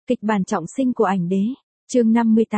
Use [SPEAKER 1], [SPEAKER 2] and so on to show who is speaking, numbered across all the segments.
[SPEAKER 1] Kịch bản trọng sinh của ảnh đế. Chương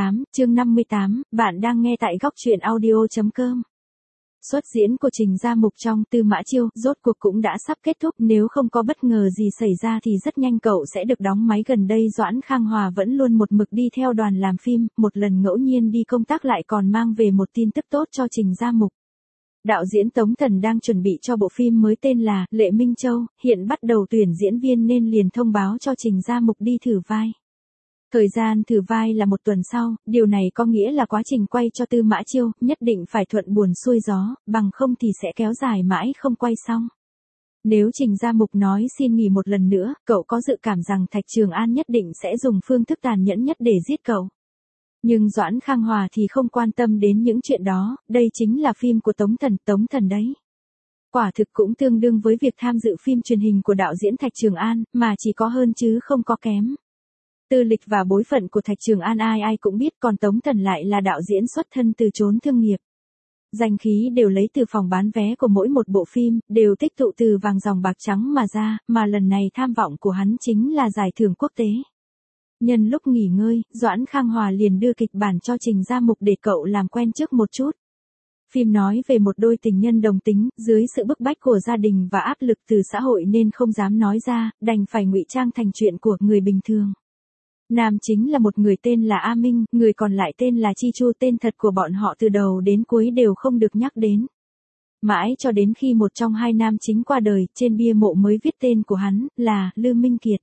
[SPEAKER 1] 58, bạn đang nghe tại góc truyện audio.com. Xuất diễn của Trình Gia Mục trong Tư Mã Chiêu rốt cuộc cũng đã sắp kết thúc, nếu không có bất ngờ gì xảy ra thì rất nhanh cậu sẽ được đóng máy. Gần đây Doãn Khang Hòa vẫn luôn một mực đi theo đoàn làm phim, một lần ngẫu nhiên đi công tác lại còn mang về một tin tức tốt cho Trình Gia Mục. Đạo diễn Tống Thần đang chuẩn bị cho bộ phim mới tên là Lệ Minh Châu, hiện bắt đầu tuyển diễn viên nên liền thông báo cho Trình Gia Mục đi thử vai. Thời gian thử vai là 1 tuần sau, điều này có nghĩa là quá trình quay cho Tư Mã Chiêu nhất định phải thuận buồm xuôi gió, bằng không thì sẽ kéo dài mãi không quay xong. Nếu Trình Gia Mục nói xin nghỉ một lần nữa, cậu có dự cảm rằng Thạch Trường An nhất định sẽ dùng phương thức tàn nhẫn nhất để giết cậu. Nhưng Doãn Khang Hòa thì không quan tâm đến những chuyện đó, đây chính là phim của Tống Thần đấy. Quả thực cũng tương đương với việc tham dự phim truyền hình của đạo diễn Thạch Trường An, mà chỉ có hơn chứ không có kém. Tư lịch và bối phận của Thạch Trường An ai ai cũng biết, còn Tống Thần lại là đạo diễn xuất thân từ chốn thương nghiệp. Danh khí đều lấy từ phòng bán vé của mỗi một bộ phim, đều tích tụ từ vàng dòng bạc trắng mà ra, mà lần này tham vọng của hắn chính là giải thưởng quốc tế. Nhân lúc nghỉ ngơi, Doãn Khang Hòa liền đưa kịch bản cho Trình Gia Mục để cậu làm quen trước một chút. Phim nói về một đôi tình nhân đồng tính, dưới sự bức bách của gia đình và áp lực từ xã hội nên không dám nói ra, đành phải ngụy trang thành chuyện của người bình thường. Nam chính là một người tên là A Minh, người còn lại tên là Chi Chu, tên thật của bọn họ từ đầu đến cuối đều không được nhắc đến. Mãi cho đến khi một trong hai nam chính qua đời, trên bia mộ mới viết tên của hắn là Lư Minh Kiệt.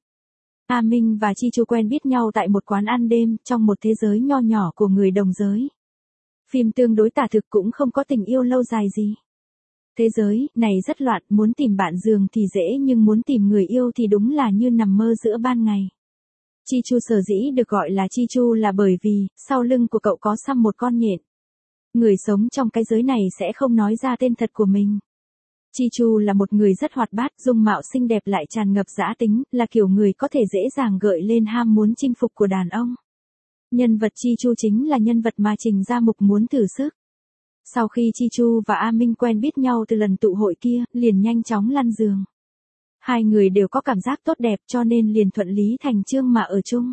[SPEAKER 1] A Minh và Chi Chu quen biết nhau tại một quán ăn đêm, trong một thế giới nho nhỏ của người đồng giới. Phim tương đối tả thực, cũng không có tình yêu lâu dài gì. Thế giới này rất loạn, muốn tìm bạn giường thì dễ nhưng muốn tìm người yêu thì đúng là như nằm mơ giữa ban ngày. Chi Chu sở dĩ được gọi là Chi Chu là bởi vì, sau lưng của cậu có xăm một con nhện. Người sống trong cái giới này sẽ không nói ra tên thật của mình. Chi Chu là một người rất hoạt bát, dung mạo xinh đẹp lại tràn ngập dã tính, là kiểu người có thể dễ dàng gợi lên ham muốn chinh phục của đàn ông. Nhân vật Chi Chu chính là nhân vật mà Trình Gia Mục muốn thử sức. Sau khi Chi Chu và A Minh quen biết nhau từ lần tụ hội kia, liền nhanh chóng lăn giường. Hai người đều có cảm giác tốt đẹp cho nên liền thuận lý thành chương mà ở chung.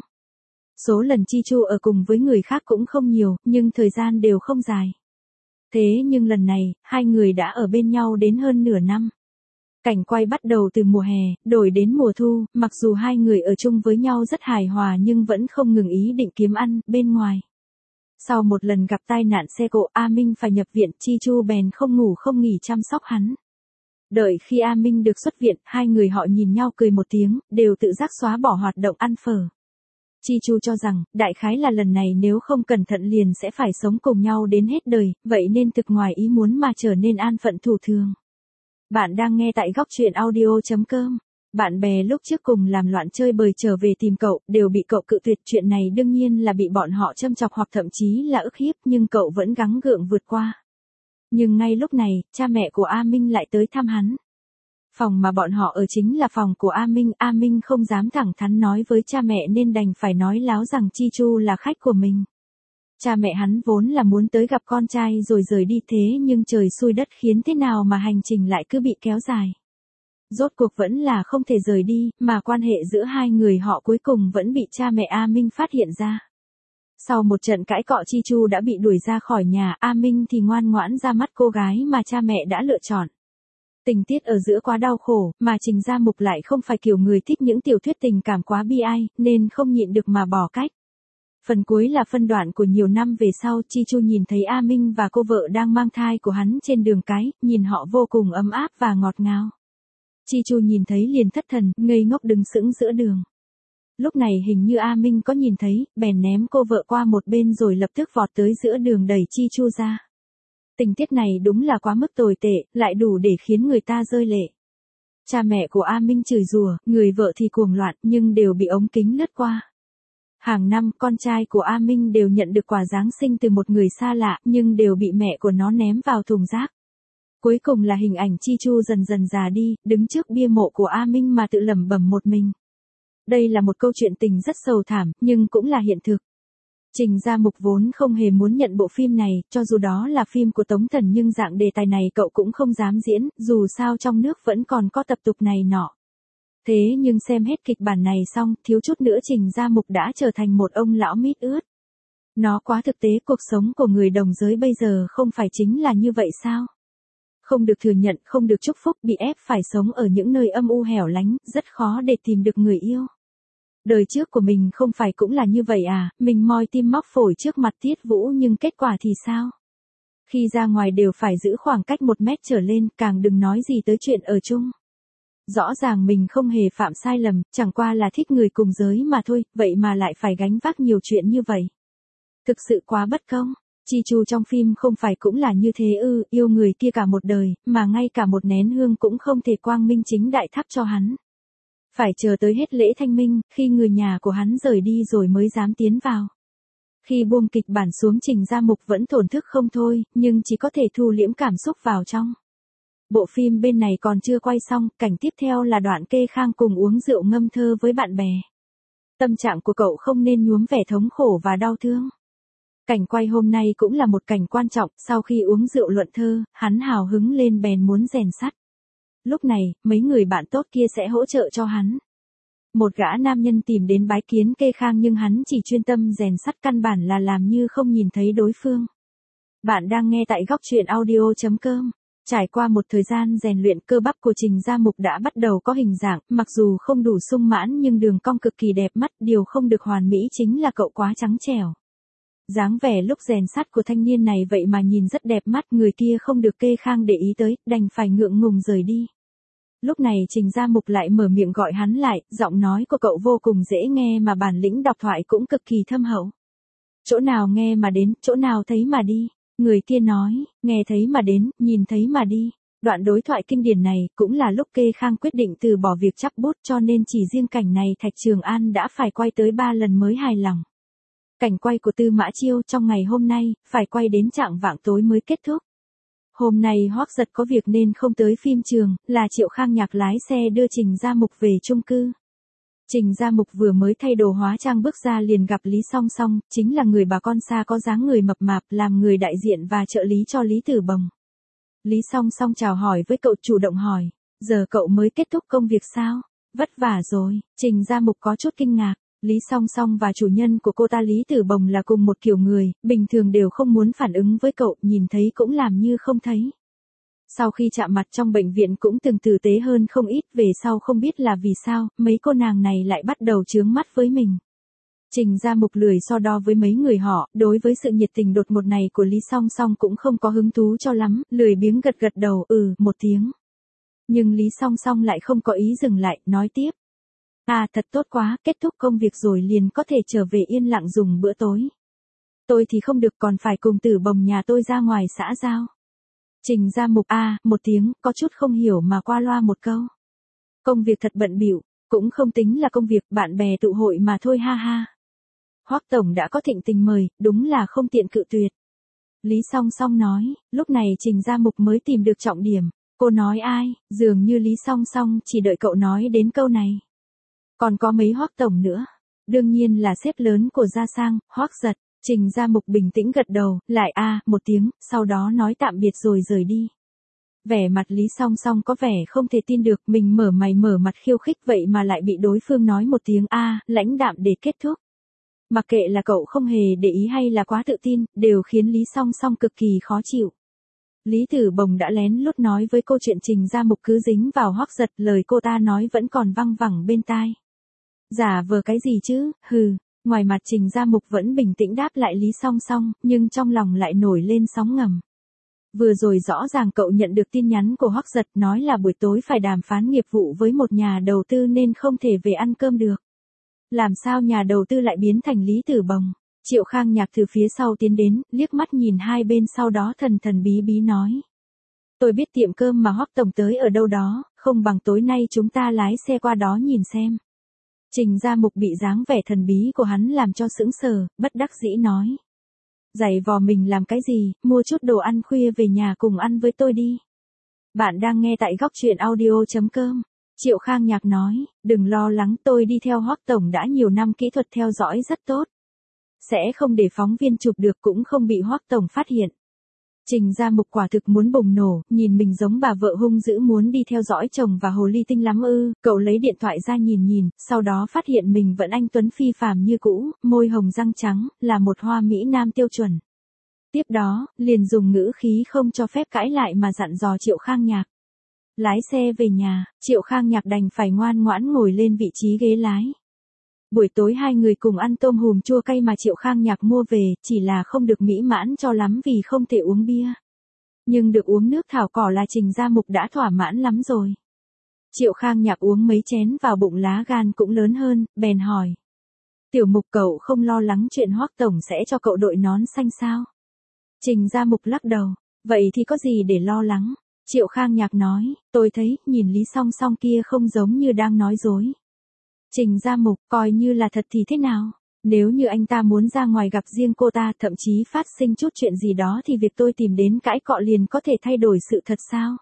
[SPEAKER 1] Số lần Chi Chu ở cùng với người khác cũng không nhiều, nhưng thời gian đều không dài. Thế nhưng lần này, hai người đã ở bên nhau đến hơn nửa năm. Cảnh quay bắt đầu từ mùa hè, đổi đến mùa thu, mặc dù hai người ở chung với nhau rất hài hòa nhưng vẫn không ngừng ý định kiếm ăn bên ngoài. Sau một lần gặp tai nạn xe cộ, A Minh phải nhập viện, Chi Chu bèn không ngủ không nghỉ chăm sóc hắn. Đợi khi A Minh được xuất viện, hai người họ nhìn nhau cười một tiếng, đều tự giác xóa bỏ hoạt động ăn phở. Chi Chu cho rằng, đại khái là lần này nếu không cẩn thận liền sẽ phải sống cùng nhau đến hết đời, vậy nên thực ngoài ý muốn mà trở nên an phận thủ thường. Bạn đang nghe tại góc truyện audio.com. Bạn bè lúc trước cùng làm loạn chơi bời trở về tìm cậu, đều bị cậu cự tuyệt. Chuyện này đương nhiên là bị bọn họ châm chọc hoặc thậm chí là ức hiếp, nhưng cậu vẫn gắng gượng vượt qua. Nhưng ngay lúc này, cha mẹ của A Minh lại tới thăm hắn. Phòng mà bọn họ ở chính là phòng của A Minh không dám thẳng thắn nói với cha mẹ nên đành phải nói láo rằng Chi Chu là khách của mình. Cha mẹ hắn vốn là muốn tới gặp con trai rồi rời đi, thế nhưng trời xui đất khiến thế nào mà hành trình lại cứ bị kéo dài. Rốt cuộc vẫn là không thể rời đi, mà quan hệ giữa hai người họ cuối cùng vẫn bị cha mẹ A Minh phát hiện ra. Sau một trận cãi cọ, Chi Chu đã bị đuổi ra khỏi nhà, A Minh thì ngoan ngoãn ra mắt cô gái mà cha mẹ đã lựa chọn. Tình tiết ở giữa quá đau khổ, mà Trình Gia Mục lại không phải kiểu người thích những tiểu thuyết tình cảm quá bi ai, nên không nhịn được mà bỏ cách. Phần cuối là phân đoạn của nhiều năm về sau, Chi Chu nhìn thấy A Minh và cô vợ đang mang thai của hắn trên đường cái, nhìn họ vô cùng ấm áp và ngọt ngào. Chi Chu nhìn thấy liền thất thần, ngây ngốc đứng sững giữa đường. Lúc này hình như A Minh có nhìn thấy, bèn ném cô vợ qua một bên rồi lập tức vọt tới giữa đường đẩy Chi Chu ra. Tình tiết này đúng là quá mức tồi tệ, lại đủ để khiến người ta rơi lệ. Cha mẹ của A Minh chửi rủa, người vợ thì cuồng loạn, nhưng đều bị ống kính lướt qua. Hàng năm, con trai của A Minh đều nhận được quà Giáng sinh từ một người xa lạ, nhưng đều bị mẹ của nó ném vào thùng rác. Cuối cùng là hình ảnh Chi Chu dần dần già đi, đứng trước bia mộ của A Minh mà tự lẩm bẩm một mình. Đây là một câu chuyện tình rất sầu thảm, nhưng cũng là hiện thực. Trình Gia Mục vốn không hề muốn nhận bộ phim này, cho dù đó là phim của Tống Thần nhưng dạng đề tài này cậu cũng không dám diễn, dù sao trong nước vẫn còn có tập tục này nọ. Thế nhưng xem hết kịch bản này xong, thiếu chút nữa Trình Gia Mục đã trở thành một ông lão mít ướt. Nó quá thực tế, cuộc sống của người đồng giới bây giờ không phải chính là như vậy sao? Không được thừa nhận, không được chúc phúc, bị ép phải sống ở những nơi âm u hẻo lánh, rất khó để tìm được người yêu. Đời trước của mình không phải cũng là như vậy à, mình moi tim móc phổi trước mặt Tiết Vũ nhưng kết quả thì sao? Khi ra ngoài đều phải giữ khoảng cách 1 mét trở lên, càng đừng nói gì tới chuyện ở chung. Rõ ràng mình không hề phạm sai lầm, chẳng qua là thích người cùng giới mà thôi, vậy mà lại phải gánh vác nhiều chuyện như vậy. Thực sự quá bất công. Chi Chu trong phim không phải cũng là như thế ư, yêu người kia cả một đời, mà ngay cả một nén hương cũng không thể quang minh chính đại thắp cho hắn. Phải chờ tới hết lễ thanh minh, khi người nhà của hắn rời đi rồi mới dám tiến vào. Khi buông kịch bản xuống Trình Gia Mục vẫn thổn thức không thôi, nhưng chỉ có thể thu liễm cảm xúc vào trong. Bộ phim bên này còn chưa quay xong, cảnh tiếp theo là đoạn Kê Khang cùng uống rượu ngâm thơ với bạn bè. Tâm trạng của cậu không nên nhuốm vẻ thống khổ và đau thương. Cảnh quay hôm nay cũng là một cảnh quan trọng, sau khi uống rượu luận thơ, hắn hào hứng lên bèn muốn rèn sắt. Lúc này, mấy người bạn tốt kia sẽ hỗ trợ cho hắn. Một gã nam nhân tìm đến bái kiến Kê Khang nhưng hắn chỉ chuyên tâm rèn sắt, căn bản là làm như không nhìn thấy đối phương. Bạn đang nghe tại góc truyện audio.com. Trải qua một thời gian rèn luyện, cơ bắp của Trình Gia Mục đã bắt đầu có hình dạng, mặc dù không đủ sung mãn nhưng đường cong cực kỳ đẹp mắt, điều không được hoàn mỹ chính là cậu quá trắng trẻo. Dáng vẻ lúc rèn sắt của thanh niên này vậy mà nhìn rất đẹp mắt, người kia không được Kê Khang để ý tới, đành phải ngượng ngùng rời đi. Lúc này Trình Gia Mục lại mở miệng gọi hắn lại, giọng nói của cậu vô cùng dễ nghe mà bản lĩnh đọc thoại cũng cực kỳ thâm hậu. Chỗ nào nghe mà đến, chỗ nào thấy mà đi. Người kia nói, nghe thấy mà đến, nhìn thấy mà đi. Đoạn đối thoại kinh điển này cũng là lúc Kê Khang quyết định từ bỏ việc chắp bút, cho nên chỉ riêng cảnh này Thạch Trường An đã phải quay tới 3 lần mới hài lòng. Cảnh quay của Tư Mã Chiêu trong ngày hôm nay, phải quay đến chạng vạng tối mới kết thúc. Hôm nay Hoắc Giật có việc nên không tới phim trường, là Triệu Khang Nhạc lái xe đưa Trình Gia Mục về chung cư. Trình Gia Mục vừa mới thay đồ hóa trang bước ra liền gặp Lý Song Song, chính là người bà con xa có dáng người mập mạp, làm người đại diện và trợ lý cho Lý Tử Bồng. Lý Song Song chào hỏi với cậu, chủ động hỏi, giờ cậu mới kết thúc công việc sao? Vất vả rồi. Trình Gia Mục có chút kinh ngạc. Lý Song Song và chủ nhân của cô ta Lý Tử Bồng là cùng một kiểu người, bình thường đều không muốn phản ứng với cậu, nhìn thấy cũng làm như không thấy. Sau khi chạm mặt trong bệnh viện cũng từng tử tế hơn không ít, về sau không biết là vì sao, mấy cô nàng này lại bắt đầu chướng mắt với mình. Trình Gia Mục lười so đo với mấy người họ, đối với sự nhiệt tình đột ngột này của Lý Song Song cũng không có hứng thú cho lắm, lười biếng gật gật đầu, một tiếng. Nhưng Lý Song Song lại không có ý dừng lại, nói tiếp. À, thật tốt quá, kết thúc công việc rồi liền có thể trở về yên lặng dùng bữa tối. Tôi thì không được, còn phải cùng Tử Bồng nhà tôi ra ngoài xã giao. Trình Gia Mục một tiếng, có chút không hiểu mà qua loa một câu. Công việc thật bận bịu, cũng không tính là công việc, bạn bè tụ hội mà thôi ha ha. Hoắc tổng đã có thịnh tình mời, đúng là không tiện cự tuyệt. Lý Song Song nói, lúc này Trình Gia Mục mới tìm được trọng điểm. Cô nói ai, dường như Lý Song Song chỉ đợi cậu nói đến câu này. Còn có mấy Hoắc tổng nữa. Đương nhiên là sếp lớn của Gia Sang, Hoắc Giật. Trình Gia Mục bình tĩnh gật đầu, lại một tiếng, sau đó nói tạm biệt rồi rời đi. Vẻ mặt Lý Song Song có vẻ không thể tin được, mình mở mày mở mặt khiêu khích vậy mà lại bị đối phương nói một tiếng lãnh đạm để kết thúc. Mặc kệ là cậu không hề để ý hay là quá tự tin, đều khiến Lý Song Song cực kỳ khó chịu. Lý Tử Bồng đã lén lút nói với cô chuyện Trình Gia Mục cứ dính vào Hoắc Giật, lời cô ta nói vẫn còn văng vẳng bên tai. Giả vờ cái gì chứ, hừ. Ngoài mặt Trình Gia Mục vẫn bình tĩnh đáp lại Lý Song Song, nhưng trong lòng lại nổi lên sóng ngầm. Vừa rồi rõ ràng cậu nhận được tin nhắn của Hoắc Giật nói là buổi tối phải đàm phán nghiệp vụ với một nhà đầu tư nên không thể về ăn cơm được. Làm sao nhà đầu tư lại biến thành Lý Tử Bồng? Triệu Khang Nhạc từ phía sau tiến đến, liếc mắt nhìn hai bên sau đó thần thần bí bí nói. Tôi biết tiệm cơm mà Hoắc tổng tới ở đâu đó, không bằng tối nay chúng ta lái xe qua đó nhìn xem. Trình Gia Mục bị dáng vẻ thần bí của hắn làm cho sững sờ, bất đắc dĩ nói. Giày vò mình làm cái gì, mua chút đồ ăn khuya về nhà cùng ăn với tôi đi. Bạn đang nghe tại góc truyện audio.com. Triệu Khang Nhạc nói, đừng lo lắng, tôi đi theo Hoắc tổng đã nhiều năm, kỹ thuật theo dõi rất tốt. Sẽ không để phóng viên chụp được, cũng không bị Hoắc tổng phát hiện. Trình Gia Mục quả thực muốn bùng nổ, nhìn mình giống bà vợ hung dữ muốn đi theo dõi chồng và hồ ly tinh lắm ư, cậu lấy điện thoại ra nhìn, sau đó phát hiện mình vẫn anh tuấn phi phàm như cũ, môi hồng răng trắng, là một hoa mỹ nam tiêu chuẩn. Tiếp đó, liền dùng ngữ khí không cho phép cãi lại mà dặn dò Triệu Khang Nhạc. Lái xe về nhà, Triệu Khang Nhạc đành phải ngoan ngoãn ngồi lên vị trí ghế lái. Buổi tối hai người cùng ăn tôm hùm chua cay mà Triệu Khang Nhạc mua về, chỉ là không được mỹ mãn cho lắm vì không thể uống bia. Nhưng được uống nước thảo cỏ là Trình Gia Mục đã thỏa mãn lắm rồi. Triệu Khang Nhạc uống mấy chén vào bụng lá gan cũng lớn hơn, bèn hỏi. Tiểu Mục cậu không lo lắng chuyện Hoắc Tổng sẽ cho cậu đội nón xanh sao? Trình Gia Mục lắc đầu, vậy thì có gì để lo lắng? Triệu Khang Nhạc nói, tôi thấy, nhìn Lý Song Song kia không giống như đang nói dối. Trình Gia Mục, coi như là thật thì thế nào? Nếu như anh ta muốn ra ngoài gặp riêng cô ta, thậm chí phát sinh chút chuyện gì đó thì việc tôi tìm đến cãi cọ liền có thể thay đổi sự thật sao?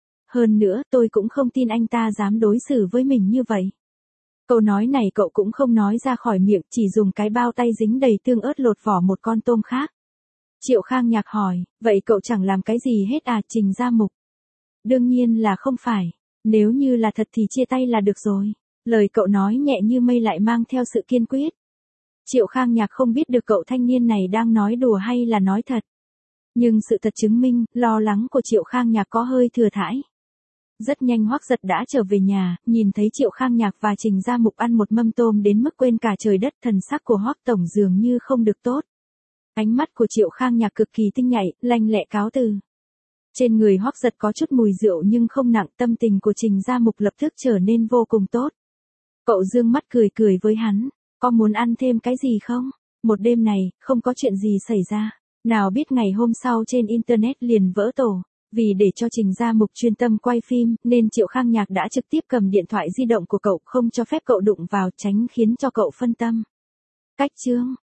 [SPEAKER 1] Hơn nữa, tôi cũng không tin anh ta dám đối xử với mình như vậy. Câu nói này cậu cũng không nói ra khỏi miệng, chỉ dùng cái bao tay dính đầy tương ớt lột vỏ một con tôm khác. Triệu Khang Nhạc hỏi, vậy cậu chẳng làm cái gì hết à, Trình Gia Mục? Đương nhiên là không phải. Nếu như là thật thì chia tay là được rồi. Lời cậu nói nhẹ như mây lại mang theo sự kiên quyết. Triệu Khang Nhạc không biết được cậu thanh niên này đang nói đùa hay là nói thật. Nhưng sự thật chứng minh, lo lắng của Triệu Khang Nhạc có hơi thừa thãi. Rất nhanh Hoắc Giật đã trở về nhà, nhìn thấy Triệu Khang Nhạc và Trình Gia Mục ăn một mâm tôm đến mức quên cả trời đất, thần sắc của Hoắc Tổng dường như không được tốt. Ánh mắt của Triệu Khang Nhạc cực kỳ tinh nhạy, lanh lẹ cáo từ. Trên người Hoắc Giật có chút mùi rượu nhưng không nặng, tâm tình của Trình Gia Mục lập tức trở nên vô cùng tốt. Cậu dương mắt cười với hắn, có muốn ăn thêm cái gì không? Một đêm này, không có chuyện gì xảy ra. Nào biết ngày hôm sau trên Internet liền vỡ tổ. Vì để cho Trình Gia Mục chuyên tâm quay phim, nên Triệu Khang Nhạc đã trực tiếp cầm điện thoại di động của cậu, không cho phép cậu đụng vào, tránh khiến cho cậu phân tâm. Cách chương